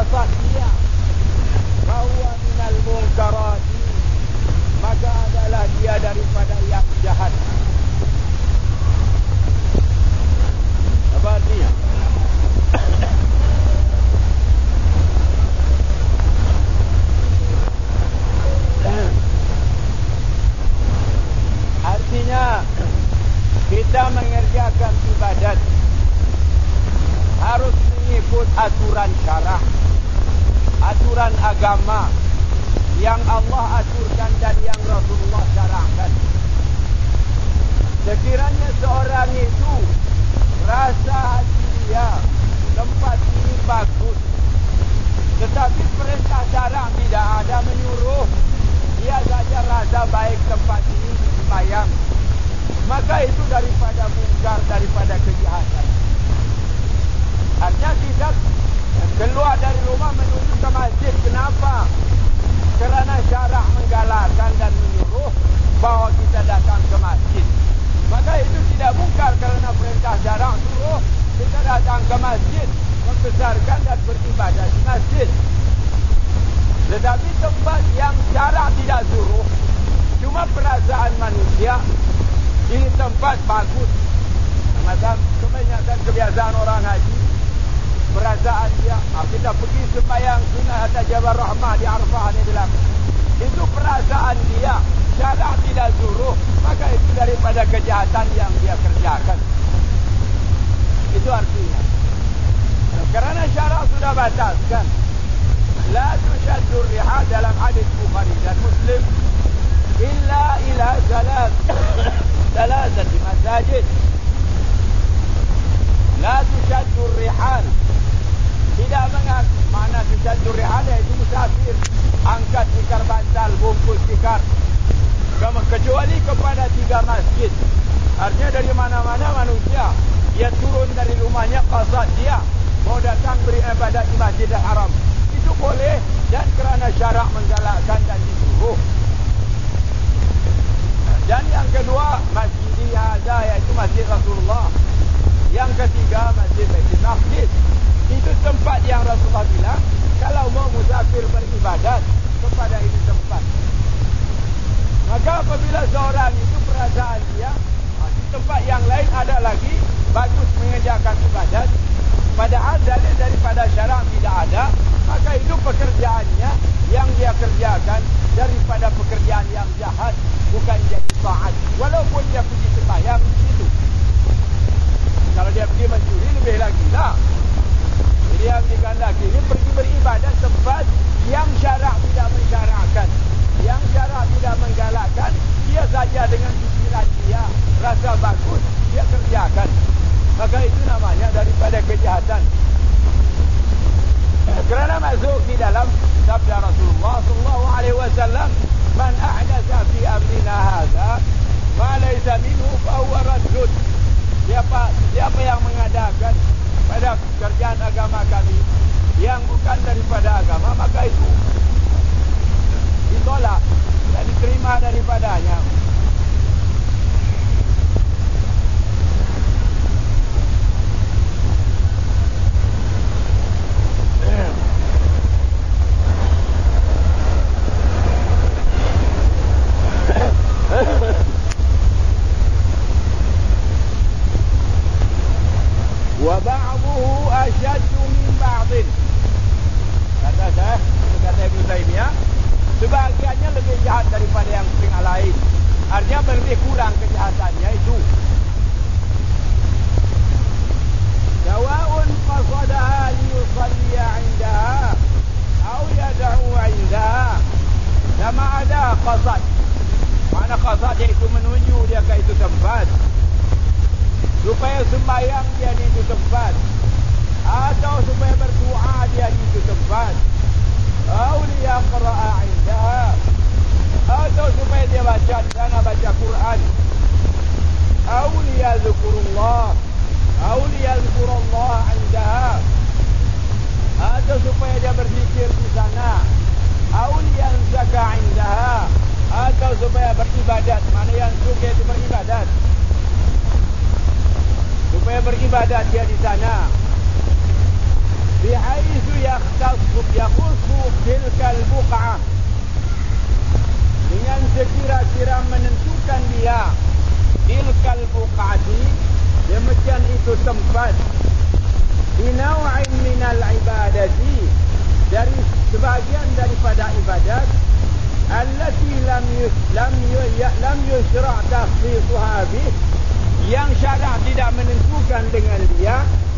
qasad dia bahwa minal munkarati, maka adalah dia daripada yang jahat. Apa artinya? Artinya kita mengerjakan ibadat harus mengikut aturan syarah, aturan agama yang Allah aturkan dan yang Rasulullah syarahkan. Sekiranya seorang itu rasa hati dia tempat ini bagus, tetapi perintah syarah tidak ada menyuruh, dia saja rasa baik tempat ini sembahyang, maka itu daripada mungkar, daripada kejahatan. Artinya kita keluar dari rumah menuju ke masjid. Kenapa? Kerana syarah menggalakkan dan menyuruh bahawa kita datang ke masjid. Maka itu tidak mungkar kerana perintah syarah suruh kita datang ke masjid, membesarkan dan beribadah di masjid. Tetapi tempat yang syarah tidak suruh, cuma perasaan manusia, ini tempat bagus. Macam kebanyakan kebiasaan orang haji, perasaan dia, kita pergi sembahyang sunat atas Jabal Rahmah di Arafah ni bilang, itu perasaan dia, syarah tidak suruh, maka itu daripada kejahatan yang dia kerjakan. Itu artinya. Kerana syarah sudah bataskan, la tushaddur rihal dalam hadis Bukhari dan Muslim illa ila salasati masajid. La tushaddur rihal, tidak mana tushaddur rihal, iaitu musafir, angkat tikar bantal, bungkus tikar, kecuali kepada 3 masjid. Artinya dari mana-mana manusia, dia turun dari rumahnya, qasad dia mau datang beribadat di Masjidil Haram, itu boleh, dan kerana syarak menggalakkan dan disuruh. Dan yang kedua, Masjid Hadza, iaitu Masjid Rasulullah. Yang ketiga, Masjid Baitul Maqdis. Itu tempat yang Rasulullah bilang kalau mau musafir beribadat kepada ini tempat. Maka apabila seorang itu perasaan dia di tempat yang lain ada lagi bagus mengerjakan ibadat, padahal dalil daripada syarak tidak ada, maka itu pekerjaannya yang dia kerjakan daripada pekerjaan yang jahat, bukan jadi taat. Walaupun dia pergi sembahyang di situ, kalau dia pergi mencuri lebih lagi lah. Jadi yang dikandaki ini pergi beribadat tempat yang syarak tidak mensyarakkan, yang syarak tidak menggalakkan, dia saja dengan pikiran dia rasa bagus dia kerjakan, maka itu namanya daripada kejahatan. Kerana masuk di dalam sabda Rasulullah SAW, man ahdatha fi amrina hadza ma laysa minhu fa huwa raddun. Siapa yang mengadakan pada kerjaan agama kami yang bukan daripada agama, maka itu ditolak, tidak diterima daripadanya. Wa ba'duhu ashaddu min ba'din. Kata Ibn Taymiyah, sebahagiannya lebih jahat daripada yang lain. Artinya lebih kurang kejahatannya itu. Sawa'un qasadaha liyusalliya 'indaha aw yad'u 'indaha. Sama ada qasad. Mana qasad iaitu menuju dia ke itu tempat, supaya sembahyang dia di itu tempat, atau supaya berdoa dia di itu tempat, atau liyaqra'a 'indaha, atau supaya dia baca dan baca Quran, atau liyadhkurullah, atau liyadhkurullah 'indaha, atau supaya dia berzikir di sana, atau liyanzaka 'indaha, atau supaya beribadat. Mana yang suka itu beribadat, supaya beribadat dia di sana. Bihaitsu yakhtas buqa'ah, dengan sekira-kira menentukan dia tilkal buqa'ati, demikian itu tempat binaw'in minal ibadati, dari sebahagian daripada ibadat allati lam yusra' takhsisuha bih, yang syarak tidak menentukan dengan dia,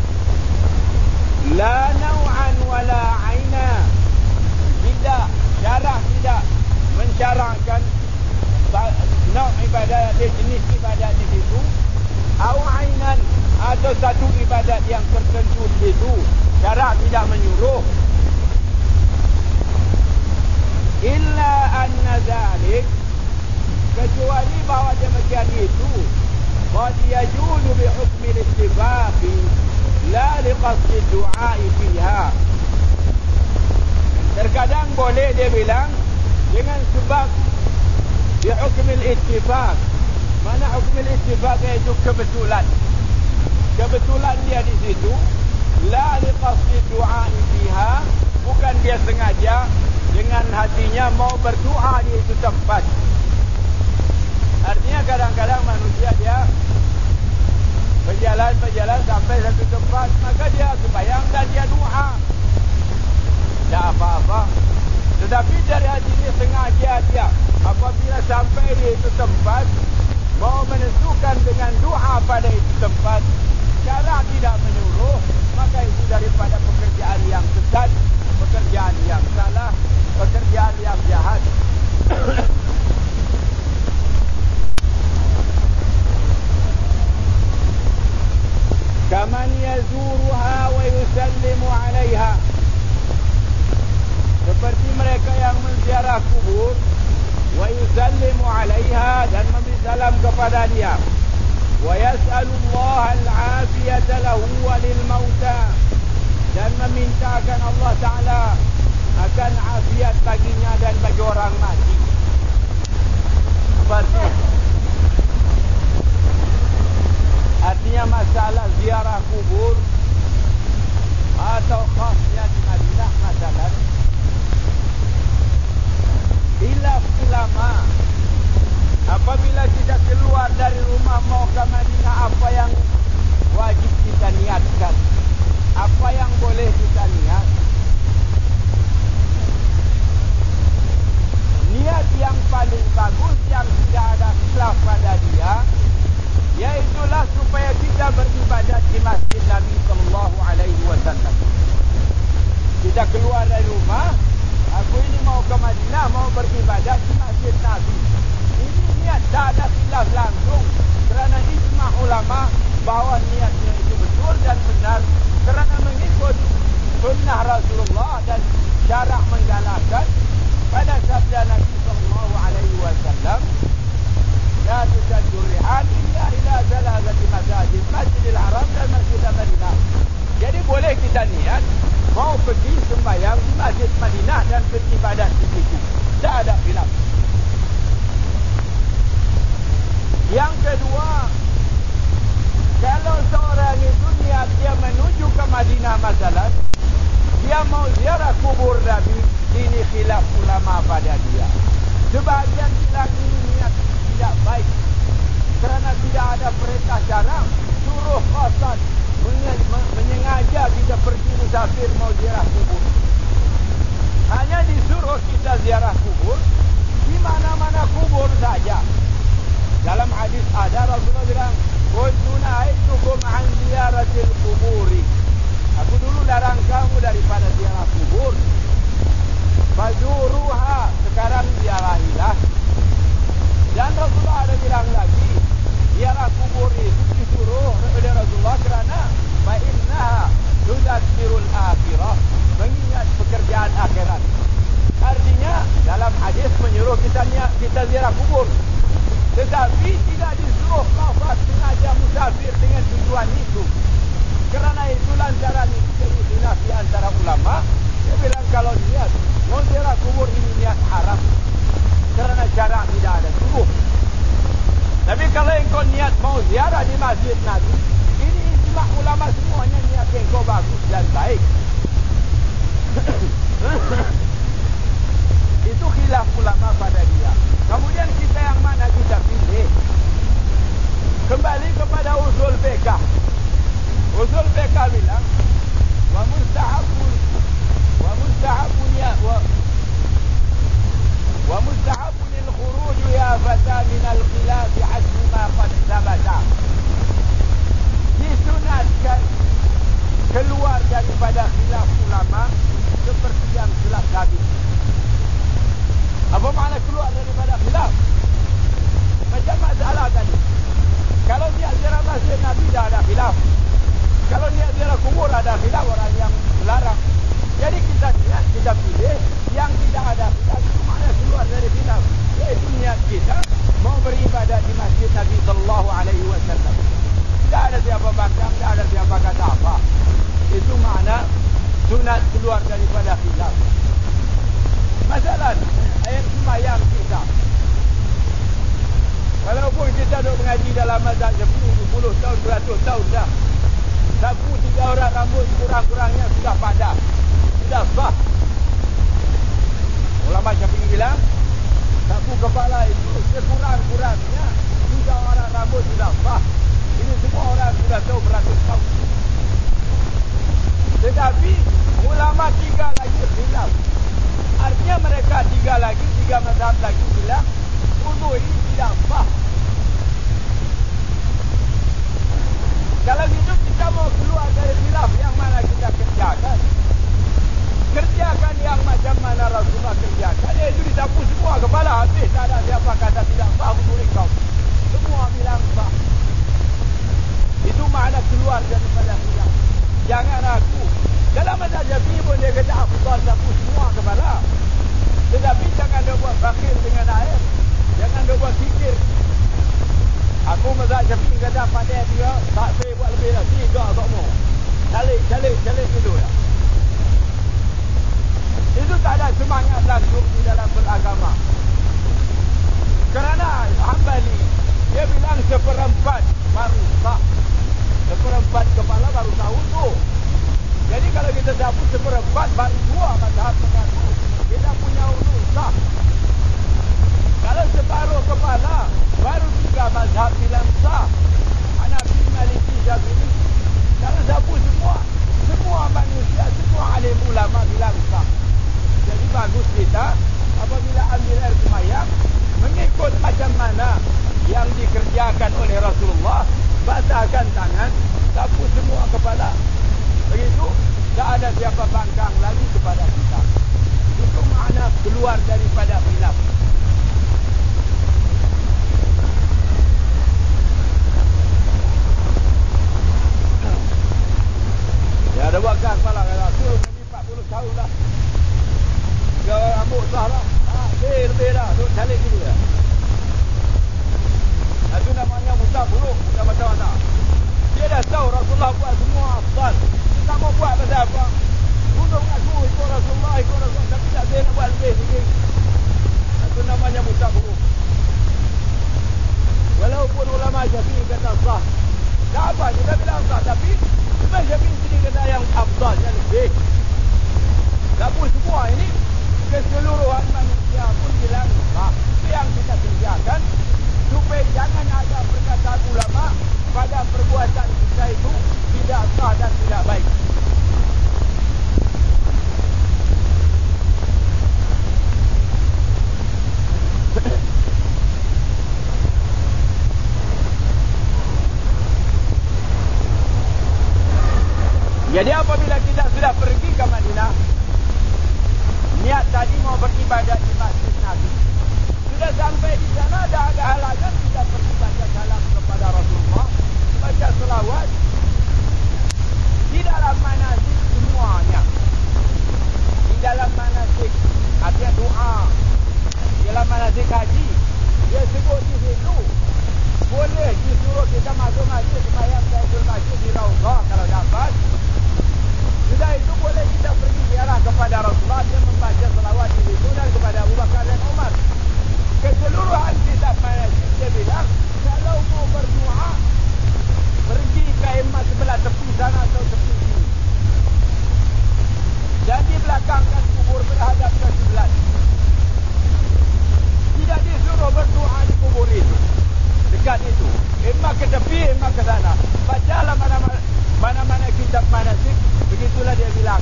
la naw'an wala aina, tidak syarak tidak mensyarakkan naw' ibadat, jenis ibadat di situ, au ainan, atau satu ibadat yang tertentu di situ, syarak tidak menyuruh. Illa anna zalik, kecuali bahawa demikian itu qad yajuzu bi hukmi al-ittifaqi la li qasdi du'a'i fiha, terkadang boleh dia bilang dengan sebab bi hukmi al-ittifaq. Mana hukmi al-ittifaq? Iaitu kebetulan, kebetulan dia di situ, la li qasdi du'a'i fiha, bukan dia sengaja dengan hatinya mau berdoa di itu tempat. Artinya kadang-kadang manusia dia berjalan sampai satu tempat, maka dia sembahyang dan dia doa, tak apa-apa. Tetapi dari hatinya sengaja dia apabila sampai di itu tempat mau menentukan dengan doa pada itu tempat, cara tidak menyuruh, maka itu daripada pekerjaan yang sesat, pekerjaan yang salah, pekerjaan yang jahat. Kaman yazuruha wa yusallimu 'alaiha, seperti mereka yang menziarah kubur, wa yusallimu 'alaiha, dan memberi salam kepada dia, wa yas'alullaha al-'afiyata lahu wa lil mauta, dan memintakan Allah Ta'ala akan afiat baginya dan bagi orang mati. Seperti artinya masalah ziarah kubur atau khasnya di Madinah masalah khilaf ulama, apabila kita keluar dari rumah mau ke Madinah, apa yang wajib kita niatkan, apa yang boleh kita niat. Niat yang paling bagus yang tidak ada khilaf pada dia, yaitulah supaya kita beribadat di masjid Nabi SAW. Kita keluar dari rumah, aku ini mau ke Madinah, mau beribadat di masjid Nabi. Ini niat, tak ada khilaf langsung, kerana ijma' ulama bahawa niatnya itu betul dan benar, kerana mengikut sunnah Rasulullah dan syarak menggalakkan pada sabda Nabi SAW, la tusaddu rihal illa ila zalazati masajid, Masjidil Haram dan Masjid Madinah. Jadi boleh kita niat mau pergi sembahyang di Masjid Madinah dan beribadat di situ, tak ada khilaf. Yang kedua, kalau seorang itu niat dia menuju ke Madinah masalah, dia mau ziarah kubur Nabi, ini khilaf ulama pada dia. Sebahagian bilang ini niat tidak baik, kerana tidak ada perintah syarak suruh qasad, menyengaja kita pergi musafir mau ziarah kubur. Hanya disuruh kita ziarah kubur di mana-mana kubur saja. Dalam hadis ada Rasulullah bilang, "Kuntu nahaytukum an ziyaratil quburi." Aku dulu larang kamu daripada ziarah kubur. Fazuruha, sekarang ziarahilah. Dan Rasulullah ada bilang lagi, ziarah kubur itu disuruh oleh Rasulullah kerana fa innaha tudzakirul akhirah, mengingat pekerjaan akhirat. Artinya dalam hadis menyuruh kita ziarah kubur, tetapi tidak disuruh qasad sengaja musafir dengan tujuan itu. Kerana itu lantaran itu jadi khilaf di antara ulama. Dia bilang kalau niat mau ziarah kubur ini niat haram, kerana syarak tidak ada suruh. Tapi kalau engkau niat mau ziarah di masjid Nabi, ini ijma' ulama semuanya niat engkau bagus dan baik. kepala itu sekurang-kurangnya 3 orang rambut sudah sah. Ini semua orang sudah tahu beratus tahun. Tetapi ulama 3 lagi khilaf. Artinya mereka 3 mazhab lagi bilang wudu ini tidak sah. Kalau gitu kita mau keluar dari khilaf, yang mana kita kerjakan? Kerjakan yang macam mana Rasulullah kerjakan. Itu disapu semua kepala habis. Tak ada siapa kata tidak sah wudu kau. Semua bilang sah. Itu makna keluar daripada khilaf. Jangan ragu. Dalam mazhab Syafi'i pun dia kata afdal sapu semua kepala. Tetapi jangan dia buat bakir dengan air. Jangan dia buat sikir. Aku mazhab Syafi'i kata pandai dia tak boleh buat lebih lah. 3 tak mau. Calik dulu ya. Itu tak ada semangat langsung di dalam beragama. Kerana Hambali dia bilang 1/4 baru sah. 1/4 kepala baru tahu tu. Jadi kalau kita sapu 1/4 baru 2 mazhab mengaku kita punya wudu sah. Kalau separuh kepala baru 3 mazhab bilang sah. Hanafi, Maliki, Syafi'i. Kalau sapu semua manusia, semua alim ulama bilang sah. Jadi bagus kita apabila ambil air semayang mengikut macam mana yang dikerjakan oleh Rasulullah. Basahkan tangan, sapu semua kepala. Begitu, tak ada siapa bangkang lagi kepada kita. Itu makna keluar daripada khilaf. Ya ada wakar salah kata suruh Nabi 40 tahun dah. Dia rambut sah lah. Lebih dah. Duk calik dulu ya. Itu namanya Musa buruk. Bukan macam-macam. Dia dah tahu Rasulullah buat semua afdal. Dia tak mau buat pasal apa. Tunduk aku ikut Rasulullah. Tapi tak boleh nak buat lebih sikit. Itu namanya Musa buruk. Walaupun ulama Syafi'i kata sah. Tak apa. Kita bilang sah. Tapi Imam Syafi'i sendiri kata yang afdal. Yang lebih. Dapur semua ini keseluruhan manusia pun bilang sah. Yang kita kerjakan supaya jangan ada perkataan ulama pada perbuatan kita itu tidak sah dan tidak baik. Jadi apabila kita sudah pergi ke Madinah, niat tadi mau beribadat di Masjid Nabi. Sudah sampai di sana, dah ada halangan, kita pergi baca salam kepada Rasulullah, baca selawat. Di dalam manasik semuanya. Di dalam manasik ada doa. Di dalam manasik haji, dia sebut di situ. Boleh disuruh kita masuk masjid, sembahyang Tahiyatul Masjid di Raudhah kalau dapat. Sudah itu boleh kita pergi ziarah kepada Rasulullah, dia membaca selawat di situ dan kepada Abu Bakar dan Umar. Keseluruhan kitab manasik dia bilang, kalau mau berdoa, pergi ke khemah sebelah tepi sana atau tepi sini. Jadi belakangkan kubur berhadap ke sebelah. Tidak disuruh berdoa di kubur itu. Dekat itu. Khemah ke tepi, khemah ke sana. Bacalah mana-mana kitab manasik. Begitulah dia bilang.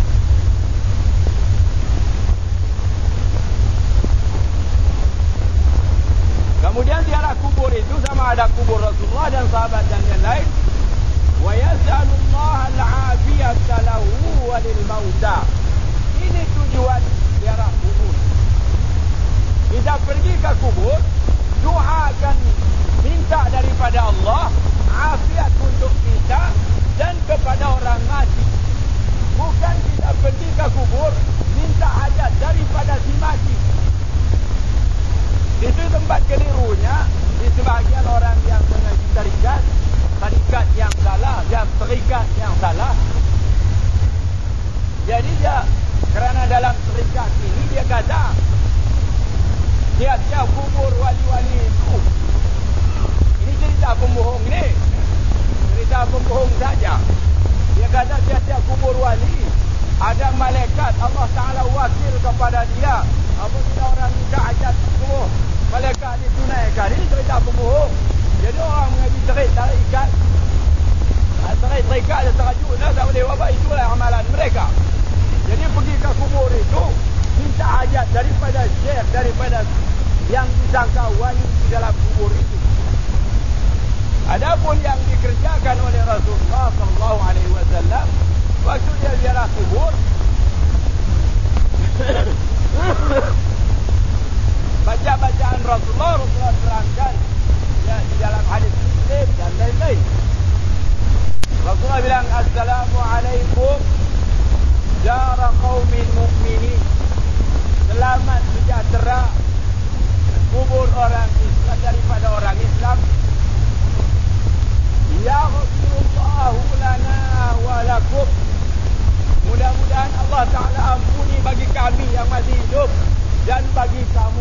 Kemudian ziarah kubur itu sama ada kubur Rasulullah dan sahabat dan yang lain. Wa yas'alullaha al-'afiyata lahu wa lil mauta. Ini tujuan ziarah kubur. Kita pergi ke kubur, doakan, minta daripada Allah afiat untuk kita dan kepada orang mati. Bukan kita pergi ke kubur minta hajat daripada si mati. Itu tempat kelirunya di sebahagian orang yang mengaji tarikat yang salah, yang terikat yang salah. Jadi dia kerana dalam terikat ini dia kata tiap-tiap kubur wali-wali itu. Ini cerita pembohong ni. Cerita pembohong saja. Dia kata tiap-tiap kubur wali ada malaikat Allah Ta'ala wakil kepada dia. Apabila orang minta hajat kubur, malaikat ni tunaikan. Ini cerita pembohong. Jadi orang mengaji tarikat. Tarikat dia terajuk lah, tak boleh wabak. Itulah amalan mereka. Jadi pergi ke kubur itu, minta hajat daripada syekh, daripada yang disangka wali di dalam kubur itu. Adapun yang dikerjakan oleh Rasulullah SAW waktu dia ziarah kubur, baca-bacaan Rasulullah terangkan ya, di dalam hadis Muslim dan lain-lain. Rasulullah bilang, Assalamualaikum Jara qaumin mu'minin. Selamat sejahtera kubur orang Islam daripada orang Islam. Yaghfirullahu lana wa lakum. Mudah-mudahan Allah Ta'ala ampuni bagi kami yang masih hidup dan bagi kamu.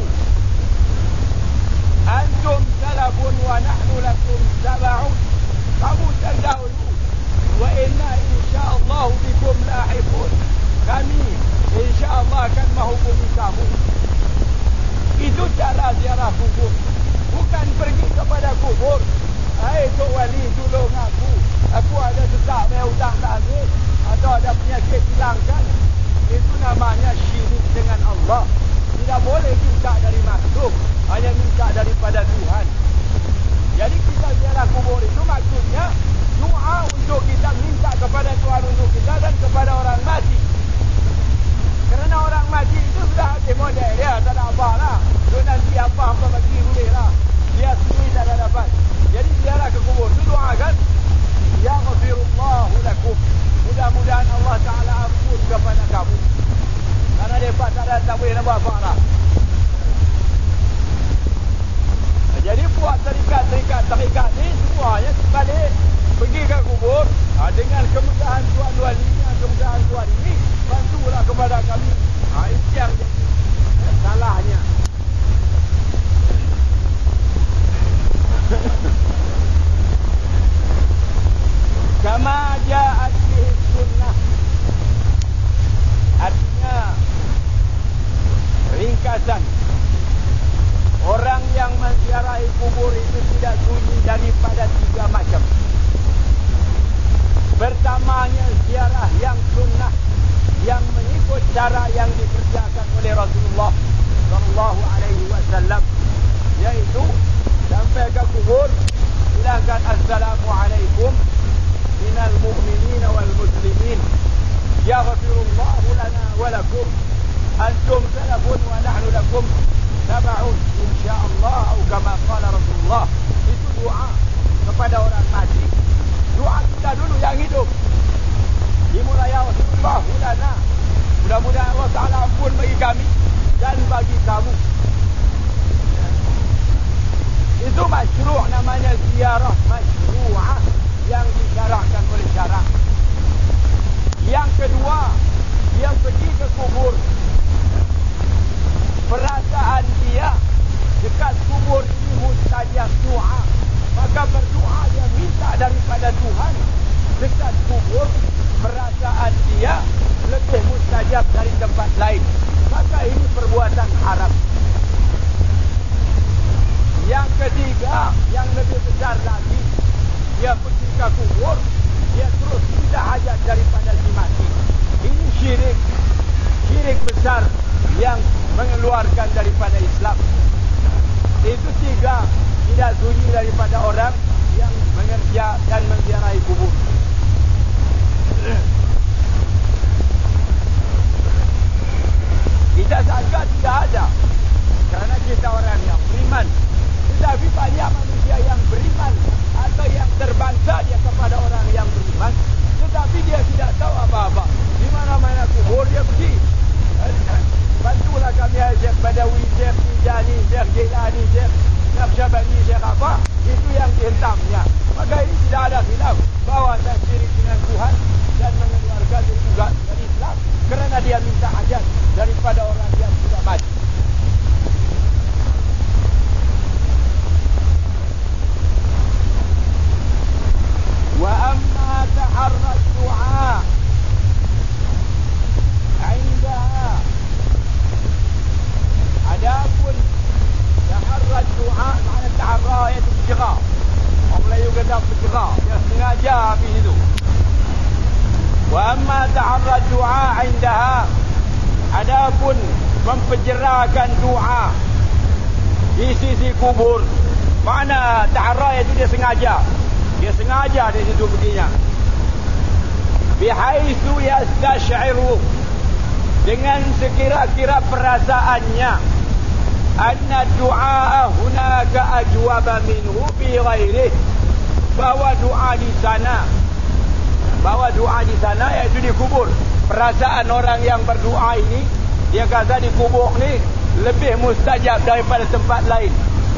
Antum salafun wa nahnu lakum taba'un. Kamu terdahulu. Wa inna insya'allahu bikum lahibun. Kami insya'allah akan menghubungi kamu. Itu cara ziarah kubur. Bukan pergi kepada kubur. Hai Tok Wali, tolong aku. Aku ada sesak bayar hutang tak habis. Atau ada penyakit hilangkan. Itu namanya syirik dengan Allah. Tidak boleh minta dari makhluk. Hanya minta daripada Tuhan. Jadi kita ziarah kubur itu maksudnya doa untuk kita minta kepada Tuhan untuk kita dan kepada orang mati. Kerana orang mati itu sudah habis model dia, tak ada apa lah. So nanti apa bagi boleh lah. Dia sendiri tak ada dapat. Jadi ziarah ke kubur itu doakan, Yaghfirullahu lakum. Mudah-mudahan Allah Ta'ala ampun kepada kamu. Karena mereka tak boleh nak buat apa lah. Jadi buat tarikat ni semuanya balik pergi ke kubur dengan kemudahan Tuhan Wali, kemudahan Tuhan ini, bantulah kepada kami. Itu yang jadi salahnya. Kama ja'at bihi sunnah. Artinya ringkasan, orang yang menziarahi kubur itu tidak sunyi daripada 3 macam. Pertamanya ziarah yang sunnah, yang mengikut cara yang dikerjakan oleh Rasulullah SAW, yaitu sampai ke kubur bilangkan Assalamualaikum minal mu'minin wal muslimin, yaghfirullahu lana wa lakum, antum salafun wa nahnu lakum taba'un insya'allah, atau kama qala Rasulullah. Itu doa kepada orang mati. Doa kita dulu yang hidup. Dimulai yaghfirullahu lana, mudah-mudahan Allah Ta'ala ampun bagi kami dan bagi kamu. Itu masyru', namanya ziarah masyru'ah yang disyarakkan oleh syarak. Yang kedua, dia pergi ke kubur, perasaan dia dekat kubur ini mustajab doa, maka berdoa dia minta daripada Tuhan dekat kubur. Perasaan dia lebih mustajab dari tempat lain, maka ini perbuatan haram. Yang ketiga, yang lebih besar lagi, dia pergi ke kubur, dia terus minta hajat daripada si mati. Ini syirik besar yang mengeluarkan daripada Islam. Itu 3 tidak sunyi daripada orang yang mengerja dan menziarahi kubur. Kita sangka tidak ada, kerana kita orang yang beriman. Tetapi banyak manusia yang beriman atau yang terbangsa dia kepada orang yang beriman, tetapi dia tidak tahu apa-apa. Di mana-mana kubur dia pergi. Bantulah kami Syekh Badawi, Syekh Tijani, Syekh Jilani, Syekh Naqsyabandi, Syekh apa. Itu yang dihentamnya. Maka ini tidak ada khilaf bahawa saya syirik dengan Tuhan dan dia pun mempenjerakan doa di sisi kubur. Mana ta'arrah itu dia sengaja di situ begini, bihaitsu yastash'iru, dengan sekira-kira perasaannya, anna du'a hunaka ajwaba minhu bi ghairihi, bahwa doa di sana iaitu di kubur. Perasaan orang yang berdoa ini, dia kata di kubur ni lebih mustajab daripada tempat lain.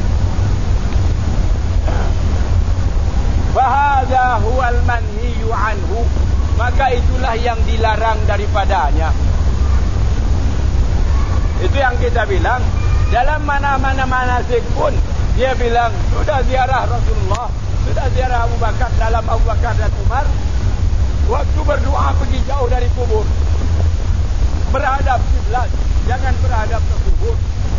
Fahadha huwal manhiyu anhu, maka itulah yang dilarang daripadanya. Itu yang kita bilang dalam mana-mana manasik pun, dia bilang sudah ziarah Rasulullah, sudah ziarah Abu Bakar, dalam Abu Bakar dan Umar, waktu berdoa pergi jauh dari kubur, berhadap kiblat, jangan berhadap ke kubur,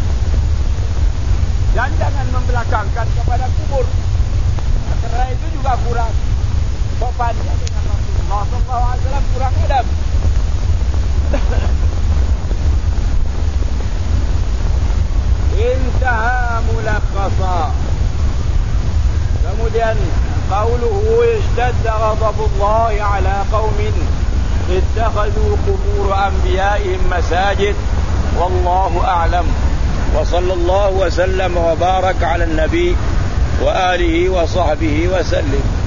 dan jangan membelakangkan kepada kubur. Karena itu juga kurang sopannya dengan Rasulullah SAW, kurang adab. Intaha mulakhasa. Kemudian qauluhu ishtadda ghadabullah ala qaumin ittakhadhu qubur anbiya'ihim masajid, wallahu a'lam. Wa sallallahu wa sallam wa baraka ala an-nabi wa alihi wa sahbihi wa sallim.